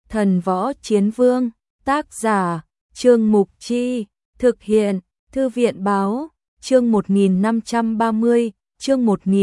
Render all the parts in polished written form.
Thần Võ Chiến Vương, tác giả, Trương Mục Chi, thực hiện, Thư viện Báo, chương 1530, chương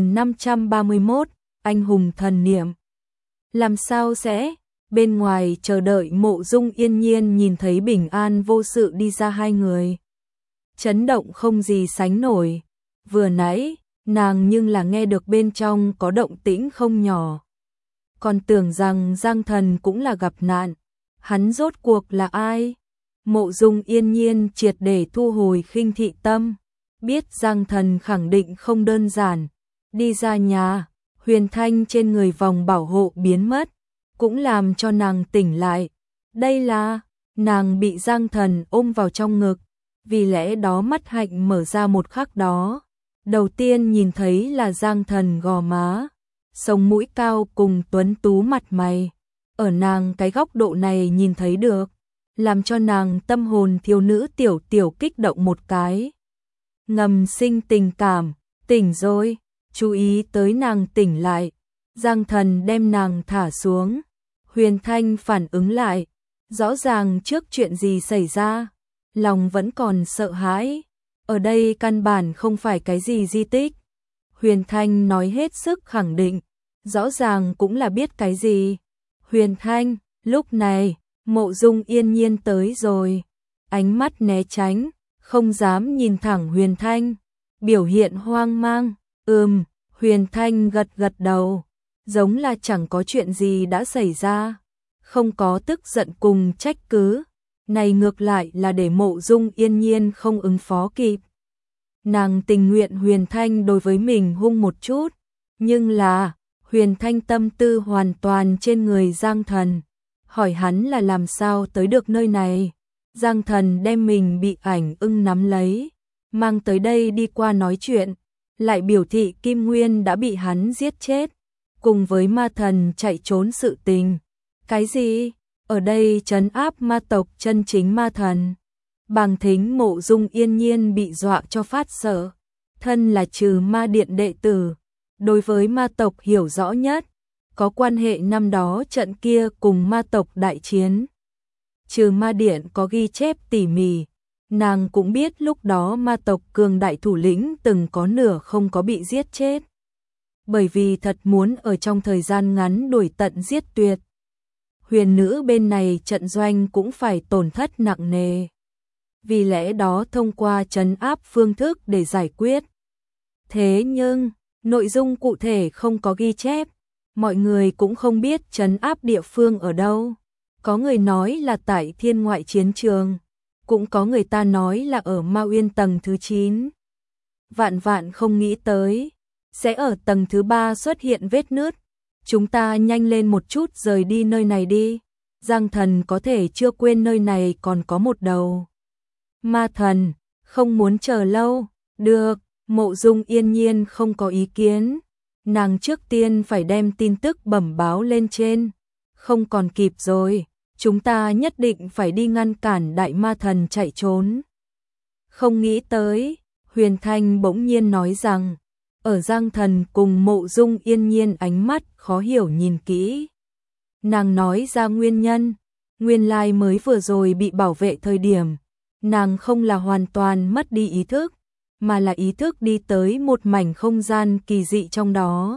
1531, anh hùng thần niệm. Làm sao sẽ? Bên ngoài chờ đợi Mộ Dung Yên Nhiên nhìn thấy bình an vô sự đi ra hai người. Chấn động không gì sánh nổi. Vừa nãy, nàng nhưng là nghe được bên trong có động tĩnh không nhỏ. Còn tưởng rằng Giang Thần cũng là gặp nạn. Hắn rốt cuộc là ai? Mộ Dung Yên Nhiên triệt để thu hồi khinh thị tâm. Biết Giang Thần khẳng định không đơn giản. Đi ra nhà, huyền thanh trên người vòng bảo hộ biến mất. Cũng làm cho nàng tỉnh lại. Đây là, nàng bị Giang Thần ôm vào trong ngực. Vì lẽ đó mắt hạnh mở ra một khắc đó. Đầu tiên nhìn thấy là Giang Thần gò má, sống mũi cao cùng tuấn tú mặt mày. Ở nàng cái góc độ này nhìn thấy được, làm cho nàng tâm hồn thiếu nữ tiểu tiểu kích động một cái. Ngầm sinh tình cảm, tỉnh rồi, chú ý tới nàng tỉnh lại. Giang Thần đem nàng thả xuống. Huyền Thanh phản ứng lại, rõ ràng trước chuyện gì xảy ra, lòng vẫn còn sợ hãi. Ở đây căn bản không phải cái gì di tích. Huyền Thanh nói hết sức khẳng định, rõ ràng cũng là biết cái gì. Huyền Thanh, lúc này, Mộ Dung Yên Nhiên tới rồi. Ánh mắt né tránh, không dám nhìn thẳng Huyền Thanh. Biểu hiện hoang mang, Huyền Thanh gật gật đầu. Giống là chẳng có chuyện gì đã xảy ra. Không có tức giận cùng trách cứ. Này ngược lại là để Mộ Dung Yên Nhiên không ứng phó kịp. Nàng tình nguyện Huyền Thanh đối với mình hung một chút. Nhưng là, Huyền Thanh tâm tư hoàn toàn trên người Giang Thần. Hỏi hắn là làm sao tới được nơi này. Giang Thần đem mình bị ảnh ưng nắm lấy. Mang tới đây đi qua nói chuyện. Lại biểu thị Kim Nguyên đã bị hắn giết chết. Cùng với ma thần chạy trốn sự tình. Cái gì? Ở đây trấn áp ma tộc chân chính ma thần. Bàng Thính Mộ Dung Yên Nhiên bị dọa cho phát sợ. Thân là Trừ Ma Điện đệ tử, đối với ma tộc hiểu rõ nhất, có quan hệ năm đó trận kia cùng ma tộc đại chiến. Trừ Ma Điện có ghi chép tỉ mỉ, nàng cũng biết lúc đó ma tộc cường đại thủ lĩnh từng có nửa không có bị giết chết. Bởi vì thật muốn ở trong thời gian ngắn đuổi tận giết tuyệt. Huyền nữ bên này trận doanh cũng phải tổn thất nặng nề. Vì lẽ đó thông qua trấn áp phương thức để giải quyết. Thế nhưng, nội dung cụ thể không có ghi chép. Mọi người cũng không biết trấn áp địa phương ở đâu. Có người nói là tại Thiên Ngoại Chiến Trường. Cũng có người ta nói là ở Ma Uyên tầng thứ 9. Vạn vạn không nghĩ tới. Sẽ ở tầng thứ 3 xuất hiện vết nứt. Chúng ta nhanh lên một chút rời đi nơi này đi. Giang Thần có thể chưa quên nơi này còn có một đầu ma thần, không muốn chờ lâu. Được, Mộ Dung Yên Nhiên không có ý kiến. Nàng trước tiên phải đem tin tức bẩm báo lên trên. Không còn kịp rồi, chúng ta nhất định phải đi ngăn cản đại ma thần chạy trốn. Không nghĩ tới, Huyền Thanh bỗng nhiên nói rằng, ở Giang Thần cùng Mộ Dung Yên Nhiên ánh mắt khó hiểu nhìn kỹ. Nàng nói ra nguyên nhân, nguyên lai mới vừa rồi bị bảo vệ thời điểm. Nàng không là hoàn toàn mất đi ý thức, mà là ý thức đi tới một mảnh không gian kỳ dị trong đó.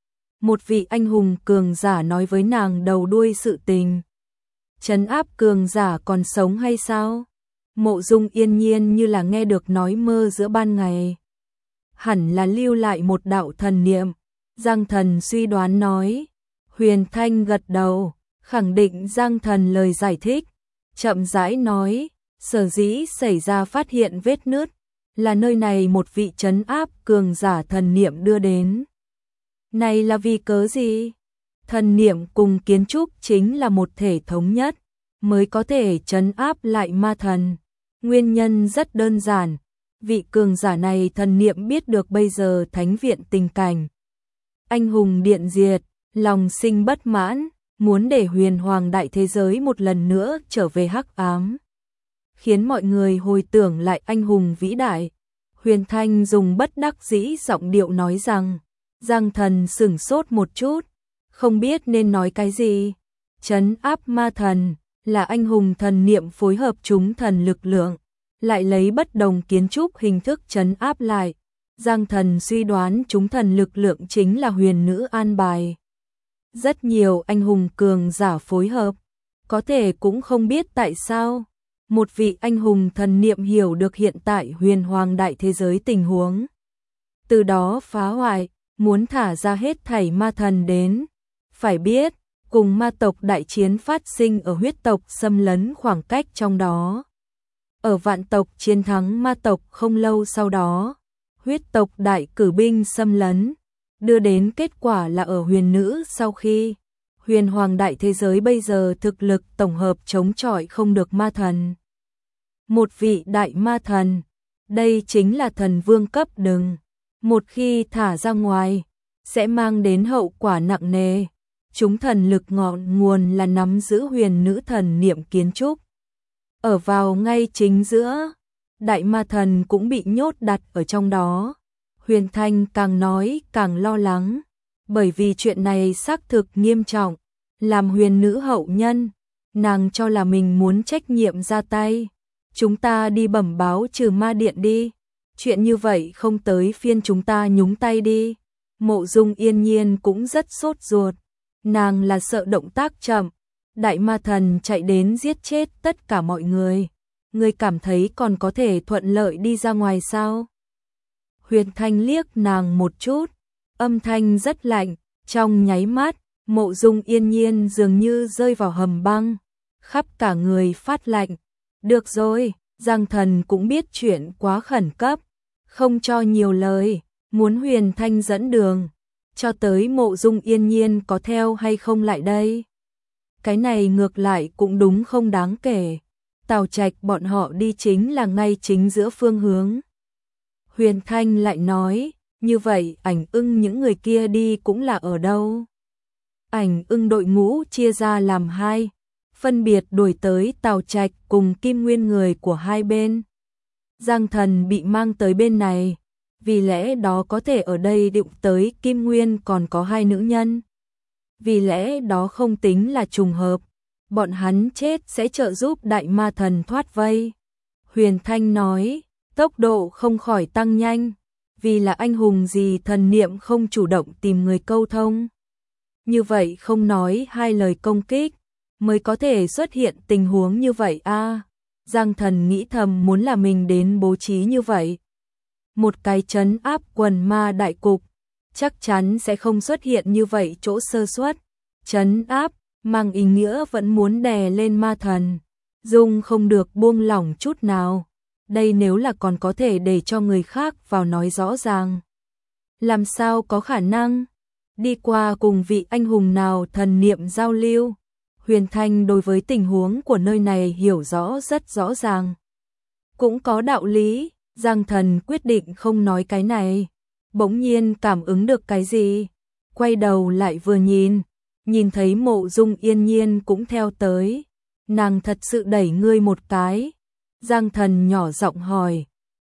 Một vị anh hùng cường giả nói với nàng đầu đuôi sự tình. Trấn áp cường giả còn sống hay sao? Mộ Dung Yên Nhiên như là nghe được nói mơ giữa ban ngày. Hẳn là lưu lại một đạo thần niệm. Giang Thần suy đoán nói. Huyền Thanh gật đầu, khẳng định Giang Thần lời giải thích. Chậm rãi nói. Sở dĩ xảy ra phát hiện vết nứt là nơi này một vị trấn áp cường giả thần niệm đưa đến. Này là vì cớ gì? Thần niệm cùng kiến trúc chính là một thể thống nhất, mới có thể trấn áp lại ma thần. Nguyên nhân rất đơn giản, vị cường giả này thần niệm biết được bây giờ thánh viện tình cảnh. Anh hùng điện diệt, lòng sinh bất mãn, muốn để huyền hoàng đại thế giới một lần nữa trở về hắc ám. Khiến mọi người hồi tưởng lại anh hùng vĩ đại. Huyền Thanh dùng bất đắc dĩ giọng điệu nói rằng, Giang Thần sửng sốt một chút, không biết nên nói cái gì. trấn áp ma thần, là anh hùng thần niệm phối hợp chúng thần lực lượng, lại lấy bất đồng kiến trúc hình thức trấn áp lại. Giang Thần suy đoán chúng thần lực lượng chính là huyền nữ an bài. Rất nhiều anh hùng cường giả phối hợp, có thể cũng không biết tại sao. Một vị anh hùng thần niệm hiểu được hiện tại huyền hoàng đại thế giới tình huống. Từ đó phá hoại, muốn thả ra hết thảy ma thần đến. Phải biết, cùng ma tộc đại chiến phát sinh ở huyết tộc xâm lấn khoảng cách trong đó. Ở vạn tộc chiến thắng ma tộc không lâu sau đó, huyết tộc đại cử binh xâm lấn, đưa đến kết quả là ở huyền nữ sau khi huyền hoàng đại thế giới bây giờ thực lực tổng hợp chống chọi không được ma thần. Một vị đại ma thần, đây chính là thần vương cấp đừng. Một khi thả ra ngoài, sẽ mang đến hậu quả nặng nề. Chúng thần lực ngọn nguồn là nắm giữ huyền nữ thần niệm kiến trúc. Ở vào ngay chính giữa, đại ma thần cũng bị nhốt đặt ở trong đó. Huyền Thanh càng nói càng lo lắng, bởi vì chuyện này xác thực nghiêm trọng. Làm huyền nữ hậu nhân, nàng cho là mình muốn trách nhiệm ra tay. Chúng ta đi bẩm báo trừ ma điện đi. Chuyện như vậy không tới phiên chúng ta nhúng tay đi. Mộ Dung Yên Nhiên cũng rất sốt ruột. Nàng là sợ động tác chậm, đại ma thần chạy đến giết chết tất cả mọi người. Ngươi cảm thấy còn có thể thuận lợi đi ra ngoài sao? Huyền Thanh liếc nàng một chút, âm thanh rất lạnh, trong nháy mắt, Mộ Dung Yên Nhiên dường như rơi vào hầm băng, khắp cả người phát lạnh. Được rồi, Giang Thần cũng biết chuyện quá khẩn cấp, không cho nhiều lời, muốn Huyền Thanh dẫn đường, cho tới Mộ Dung Yên Nhiên có theo hay không lại đây. Cái này ngược lại cũng đúng không đáng kể, Tào Trạch bọn họ đi chính là ngay chính giữa phương hướng. Huyền Thanh lại nói, như vậy Ảnh Ưng những người kia đi cũng là ở đâu? Ảnh Ưng đội ngũ chia ra làm hai, phân biệt đuổi tới Tào Trạch cùng Kim Nguyên người của hai bên. Giang Thần bị mang tới bên này, vì lẽ đó có thể ở đây đụng tới Kim Nguyên còn có hai nữ nhân. Vì lẽ đó không tính là trùng hợp, bọn hắn chết sẽ trợ giúp đại ma thần thoát vây. Huyền Thanh nói, tốc độ không khỏi tăng nhanh, vì là anh hùng gì thần niệm không chủ động tìm người câu thông. Như vậy không nói hai lời công kích, mới có thể xuất hiện tình huống như vậy a. Giang Thần nghĩ thầm muốn là mình đến bố trí như vậy. Một cái trấn áp quần ma đại cục, chắc chắn sẽ không xuất hiện như vậy chỗ sơ suất. Trấn áp, mang ý nghĩa vẫn muốn đè lên ma thần, dung không được buông lỏng chút nào. Đây nếu là còn có thể để cho người khác vào nói rõ ràng. Làm sao có khả năng? Đi qua cùng vị anh hùng nào thần niệm giao lưu. Huyền Thanh đối với tình huống của nơi này hiểu rõ rất rõ ràng. Cũng có đạo lý, Giang Thần quyết định không nói cái này. Bỗng nhiên cảm ứng được cái gì? Quay đầu lại vừa nhìn thấy Mộ Dung Yên Nhiên cũng theo tới. Nàng thật sự đẩy ngươi một cái. Giang Thần nhỏ giọng hỏi.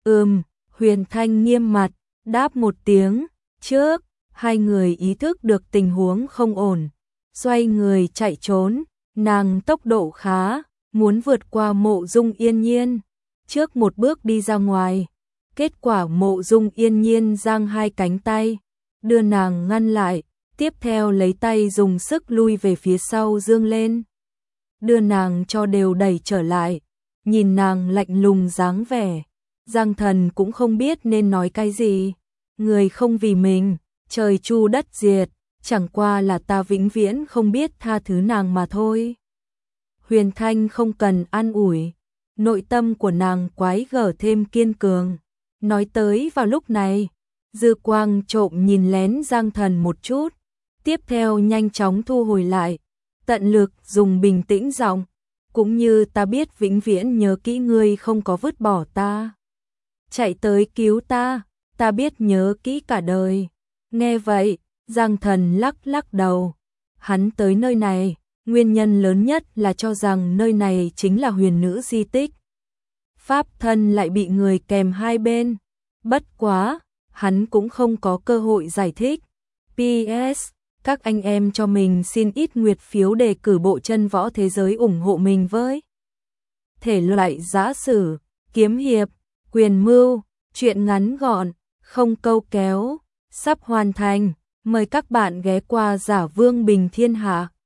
Huyền Thanh nghiêm mặt, đáp một tiếng. Trước, hai người ý thức được tình huống không ổn. Xoay người chạy trốn, nàng tốc độ khá, muốn vượt qua Mộ Dung Yên Nhiên. Trước một bước đi ra ngoài. Kết quả Mộ Dung Yên Nhiên giang hai cánh tay, đưa nàng ngăn lại. Tiếp theo lấy tay dùng sức lui về phía sau dương lên. Đưa nàng cho đều đẩy trở lại. Nhìn nàng lạnh lùng dáng vẻ, Giang Thần cũng không biết nên nói cái gì. Người không vì mình, trời chu đất diệt, chẳng qua là ta vĩnh viễn không biết tha thứ nàng mà thôi. Huyền Thanh không cần an ủi, nội tâm của nàng quái gở thêm kiên cường. Nói tới vào lúc này, dư quang trộm nhìn lén Giang Thần một chút, tiếp theo nhanh chóng thu hồi lại, tận lực dùng bình tĩnh giọng. Cũng như ta biết vĩnh viễn nhớ kỹ ngươi không có vứt bỏ ta. Chạy tới cứu ta, ta biết nhớ kỹ cả đời. Nghe vậy, Giang Thần lắc lắc đầu. Hắn tới nơi này, nguyên nhân lớn nhất là cho rằng nơi này chính là huyền nữ di tích. Pháp thân lại bị người kèm hai bên. Bất quá, hắn cũng không có cơ hội giải thích. PS, Các anh em cho mình xin ít nguyệt phiếu đề cử bộ chân võ thế giới ủng hộ mình với. Thể loại giã sử, kiếm hiệp, quyền mưu, truyện ngắn gọn, không câu kéo, sắp hoàn thành. Mời các bạn ghé qua Giả Vương Bình Thiên Hạ.